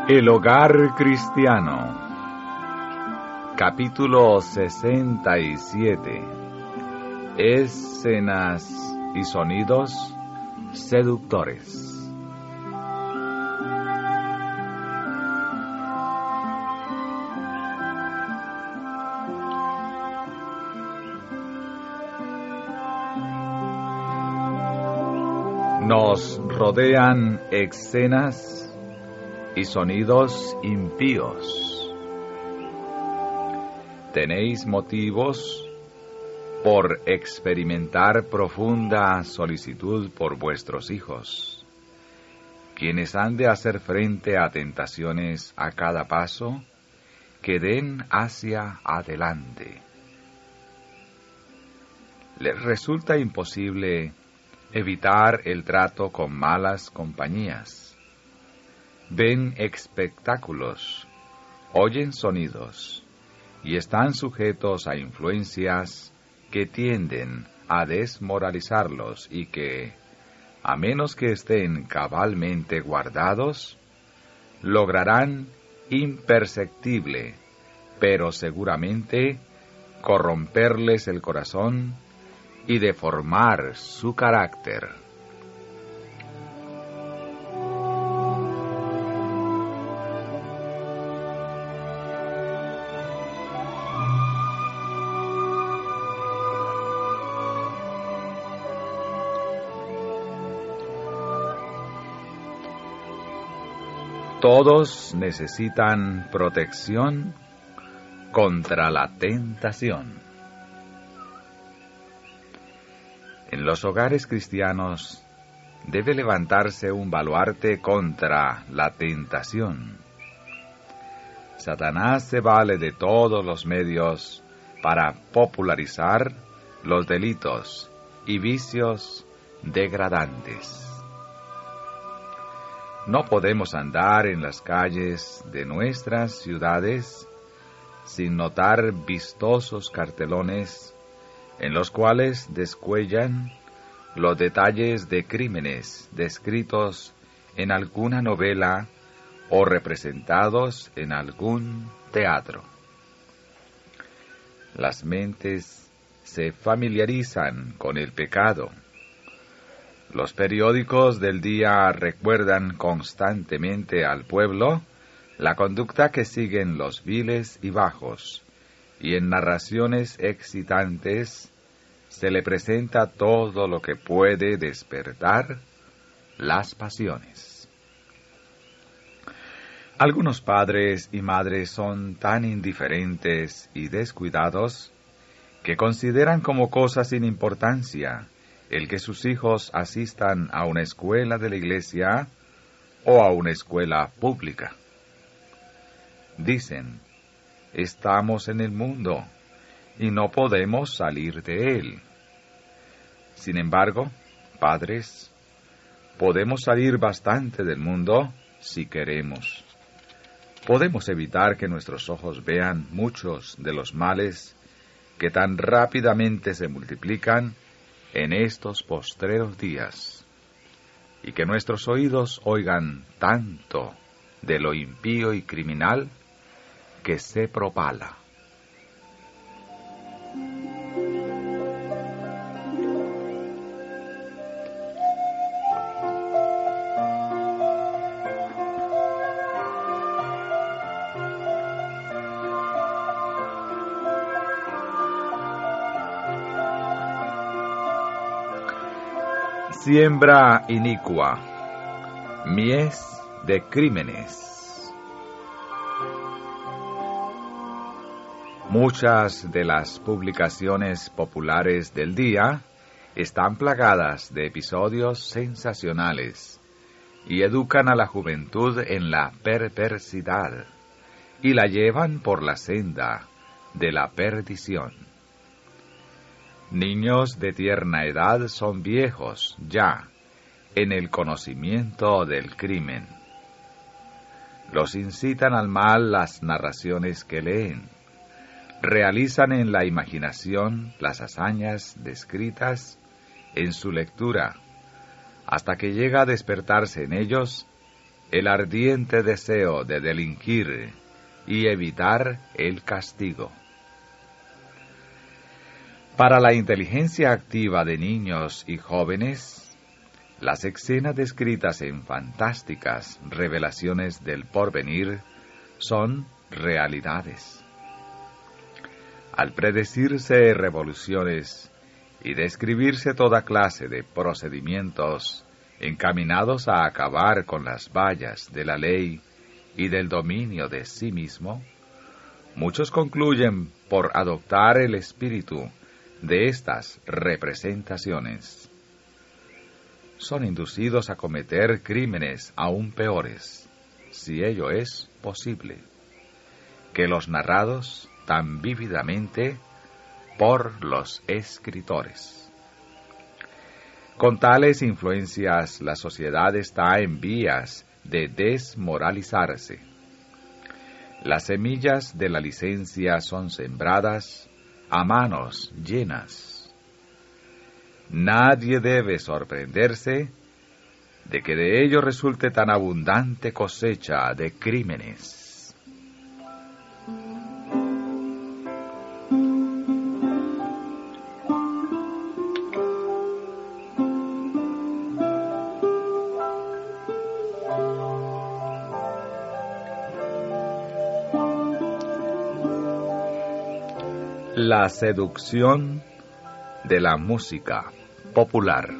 El hogar cristiano. Capítulo 67. Escenas y sonidos seductores. Nos rodean escenas y sonidos impíos. Tenéis motivos por experimentar profunda solicitud por vuestros hijos, quienes han de hacer frente a tentaciones a cada paso que den hacia adelante. Les resulta imposible evitar el trato con malas compañías. Ven espectáculos, oyen sonidos y están sujetos a influencias que tienden a desmoralizarlos y que, a menos que estén cabalmente guardados, lograrán imperceptible, pero seguramente, corromperles el corazón y deformar su carácter. Todos necesitan protección contra la tentación. En los hogares cristianos debe levantarse un baluarte contra la tentación. Satanás se vale de todos los medios para popularizar los delitos y vicios degradantes. No podemos andar en las calles de nuestras ciudades sin notar vistosos cartelones en los cuales descuellan los detalles de crímenes descritos en alguna novela o representados en algún teatro. Las mentes se familiarizan con el pecado. Los periódicos del día recuerdan constantemente al pueblo la conducta que siguen los viles y bajos, y en narraciones excitantes se le presenta todo lo que puede despertar las pasiones. Algunos padres y madres son tan indiferentes y descuidados que consideran como cosa sin importancia el que sus hijos asistan a una escuela de la iglesia o a una escuela pública. Dicen: estamos en el mundo y no podemos salir de él. Sin embargo, padres, podemos salir bastante del mundo si queremos. Podemos evitar que nuestros ojos vean muchos de los males que tan rápidamente se multiplican en estos postreros días, y que nuestros oídos oigan tanto de lo impío y criminal que se propala. Siembra inicua, mies de crímenes. Muchas de las publicaciones populares del día están plagadas de episodios sensacionales y educan a la juventud en la perversidad y la llevan por la senda de la perdición. Niños de tierna edad son viejos ya en el conocimiento del crimen. Los incitan al mal las narraciones que leen. Realizan en la imaginación las hazañas descritas en su lectura, hasta que llega a despertarse en ellos el ardiente deseo de delinquir y evitar el castigo. Para la inteligencia activa de niños y jóvenes, las escenas descritas en fantásticas revelaciones del porvenir son realidades. Al predecirse revoluciones y describirse toda clase de procedimientos encaminados a acabar con las vallas de la ley y del dominio de sí mismo, muchos concluyen por adoptar el espíritu de estas representaciones. Son inducidos a cometer crímenes aún peores, si ello es posible, que los narrados tan vívidamente por los escritores. Con tales influencias, la sociedad está en vías de desmoralizarse. Las semillas de la licencia son sembradas a manos llenas. Nadie debe sorprenderse de que de ello resulte tan abundante cosecha de crímenes. La seducción de la música popular.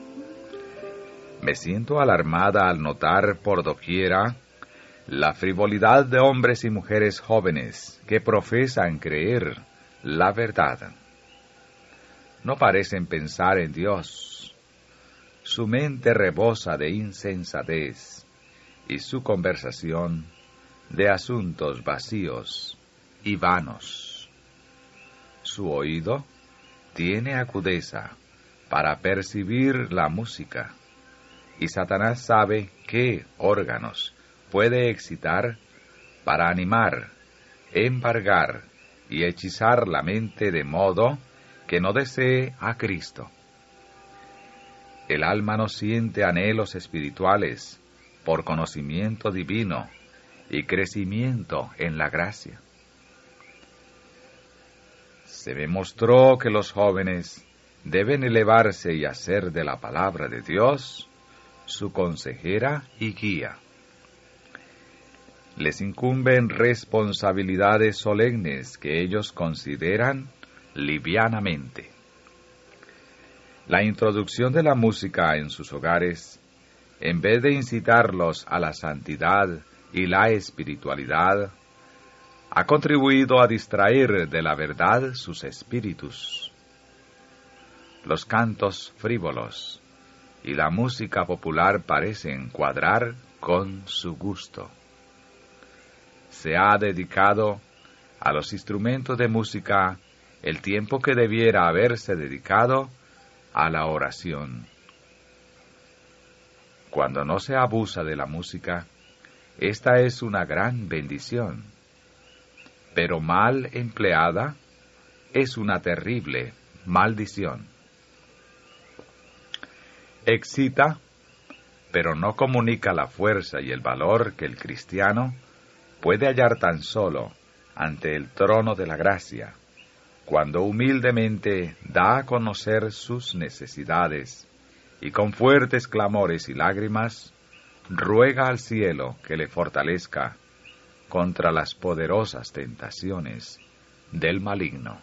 Me siento alarmada al notar por doquiera la frivolidad de hombres y mujeres jóvenes que profesan creer la verdad. No parecen pensar en Dios. Su mente rebosa de insensatez y su conversación de asuntos vacíos y vanos. Su oído tiene agudeza para percibir la música, y Satanás sabe qué órganos puede excitar para animar, embargar y hechizar la mente de modo que no desee a Cristo. El alma no siente anhelos espirituales por conocimiento divino y crecimiento en la gracia. Se me mostró que los jóvenes deben elevarse y hacer de la palabra de Dios su consejera y guía. Les incumben responsabilidades solemnes que ellos consideran livianamente. La introducción de la música en sus hogares, en vez de incitarlos a la santidad y la espiritualidad, ha contribuido a distraer de la verdad sus espíritus. Los cantos frívolos y la música popular parecen cuadrar con su gusto. Se ha dedicado a los instrumentos de música el tiempo que debiera haberse dedicado a la oración. Cuando no se abusa de la música, esta es una gran bendición, pero mal empleada es una terrible maldición. Excita, pero no comunica la fuerza y el valor que el cristiano puede hallar tan solo ante el trono de la gracia, cuando humildemente da a conocer sus necesidades y con fuertes clamores y lágrimas ruega al cielo que le fortalezca contra las poderosas tentaciones del maligno.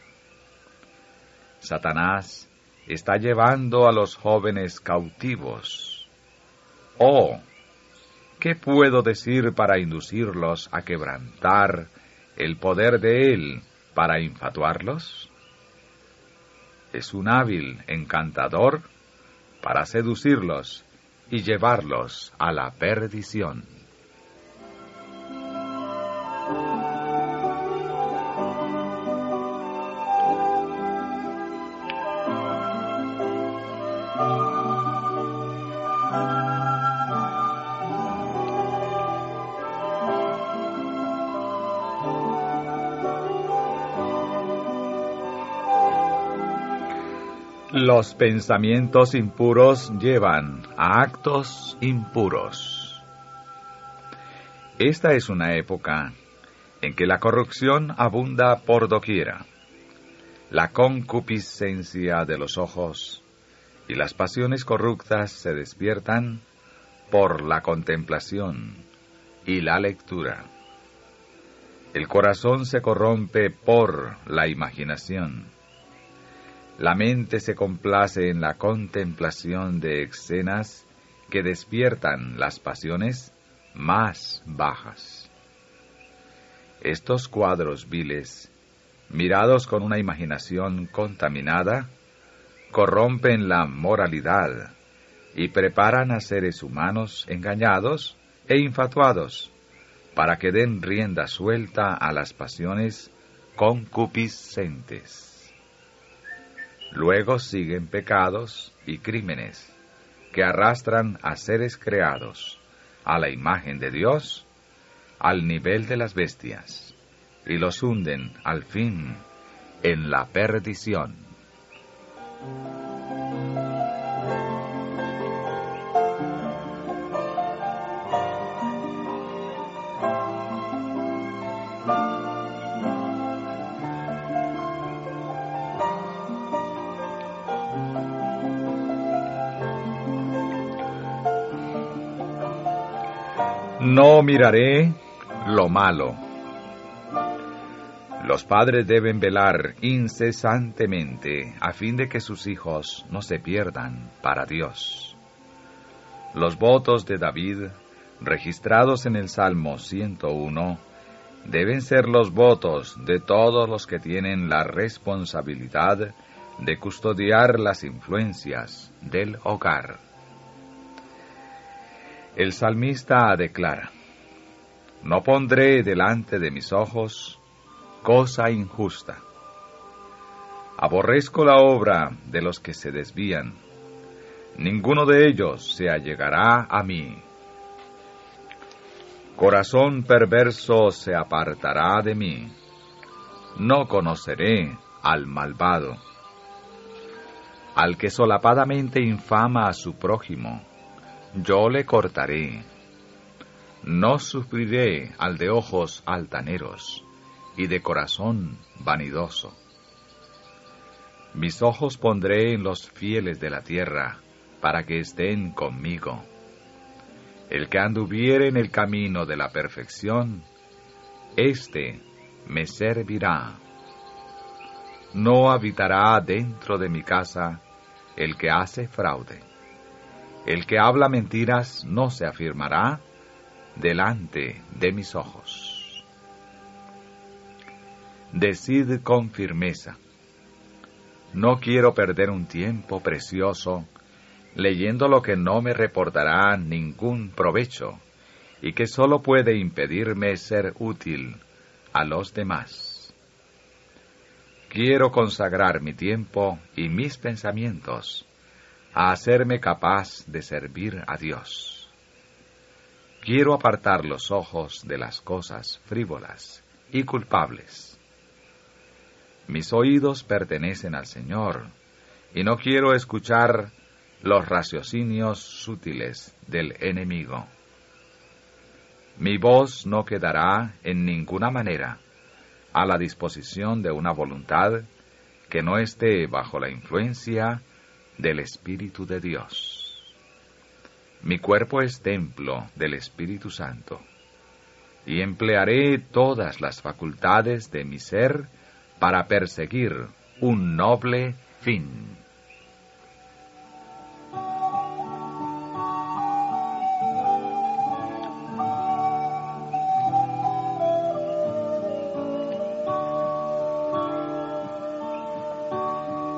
Satanás está llevando a los jóvenes cautivos. Oh, ¿qué puedo decir para inducirlos a quebrantar el poder de él para infatuarlos? Es un hábil encantador para seducirlos y llevarlos a la perdición. Los pensamientos impuros llevan a actos impuros. Esta es una época en que la corrupción abunda por doquiera. La concupiscencia de los ojos y las pasiones corruptas se despiertan por la contemplación y la lectura. El corazón se corrompe por la imaginación. La mente se complace en la contemplación de escenas que despiertan las pasiones más bajas. Estos cuadros viles, mirados con una imaginación contaminada, corrompen la moralidad y preparan a seres humanos engañados e infatuados para que den rienda suelta a las pasiones concupiscentes. Luego siguen pecados y crímenes que arrastran a seres creados a la imagen de Dios al nivel de las bestias y los hunden al fin en la perdición. No miraré lo malo. Los padres deben velar incesantemente a fin de que sus hijos no se pierdan para Dios. Los votos de David, registrados en el Salmo 101, deben ser los votos de todos los que tienen la responsabilidad de custodiar las influencias del hogar. El salmista declara: no pondré delante de mis ojos cosa injusta. Aborrezco la obra de los que se desvían. Ninguno de ellos se allegará a mí. Corazón perverso se apartará de mí. No conoceré al malvado. Al que solapadamente infama a su prójimo, yo le cortaré. No sufriré al de ojos altaneros y de corazón vanidoso. Mis ojos pondré en los fieles de la tierra, para que estén conmigo. El que anduviere en el camino de la perfección, éste me servirá. No habitará dentro de mi casa el que hace fraude. El que habla mentiras no se afirmará delante de mis ojos. Decid con firmeza: no quiero perder un tiempo precioso leyendo lo que no me reportará ningún provecho y que sólo puede impedirme ser útil a los demás. Quiero consagrar mi tiempo y mis pensamientos a hacerme capaz de servir a Dios. Quiero apartar los ojos de las cosas frívolas y culpables. Mis oídos pertenecen al Señor, y no quiero escuchar los raciocinios sutiles del enemigo. Mi voz no quedará en ninguna manera a la disposición de una voluntad que no esté bajo la influencia del Espíritu de Dios. Mi cuerpo es templo del Espíritu Santo, y emplearé todas las facultades de mi ser para perseguir un noble fin.